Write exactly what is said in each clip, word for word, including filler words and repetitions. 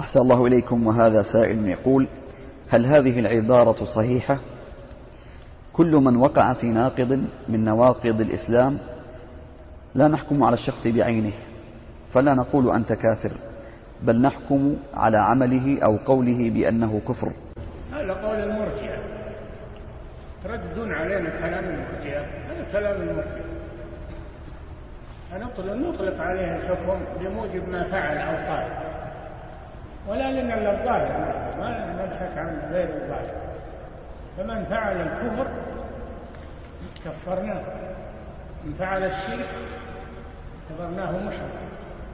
أحسن الله إليكم. وهذا سائل يقول: هل هذه العبارة صحيحة؟ كل من وقع في ناقض من نواقض الإسلام لا نحكم على الشخص بعينه، فلا نقول أنت كافر، بل نحكم على عمله أو قوله بأنه كفر. هذا قول المرجئة، رد علينا كلام المرجئة، هذا كلام المرجئة، نطلق عليه الحكم بموجب ما فعل أو قال، ولا لنا إلا الظاهر، ما نبحث عن غير الظاهر. فمن فعل الكفر كفرناه، من فعل الشرك اعتبرناه مشركا،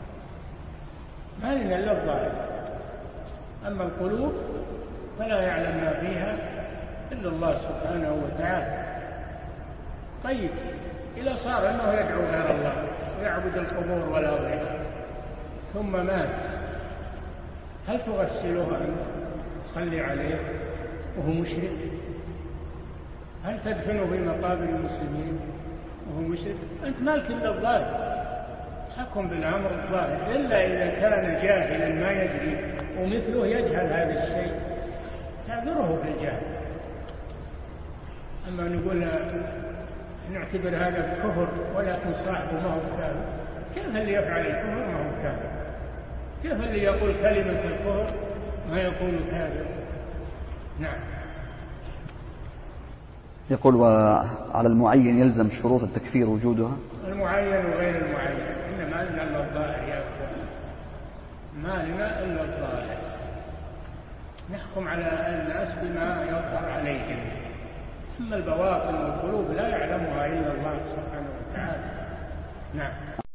ما لنا إلا الظاهر. أما القلوب فلا يعلم ما فيها إلا الله سبحانه وتعالى. طيب، إذا صار أنه يدعو غير الله ويعبد القبور والأضرحة ثم مات، هل تغسله أنت؟ تصلي عليه وهو مشرك؟ هل تدفنه في مقابر المسلمين وهو مشرك؟ أنت مالك إلا الظاهر، حكم بالأمر الظاهر، إلا إذا كان جاهلا ما يدري ومثله يجهل هذا الشيء تعذره في الجهل. أما نقول نعتبر هذا كفر ولكن صاحبه ما هو كافر، كيف اللي يفعل الكفر ما هو كافر؟ كيف اللي يقول كلمة الكفر ما يكون كافر؟ نعم. يقول: وعلى المعين يلزم شروط التكفير وجودها؟ المعين وغير المعين، إن ما لنا إلا الظاهر يا أخوان، ما لنا إلا الظاهر، نحكم على الناس بما يظهر عليهم، أما البواطن والقلوب لا يعلمها إلا الله سبحانه وتعالى. نعم.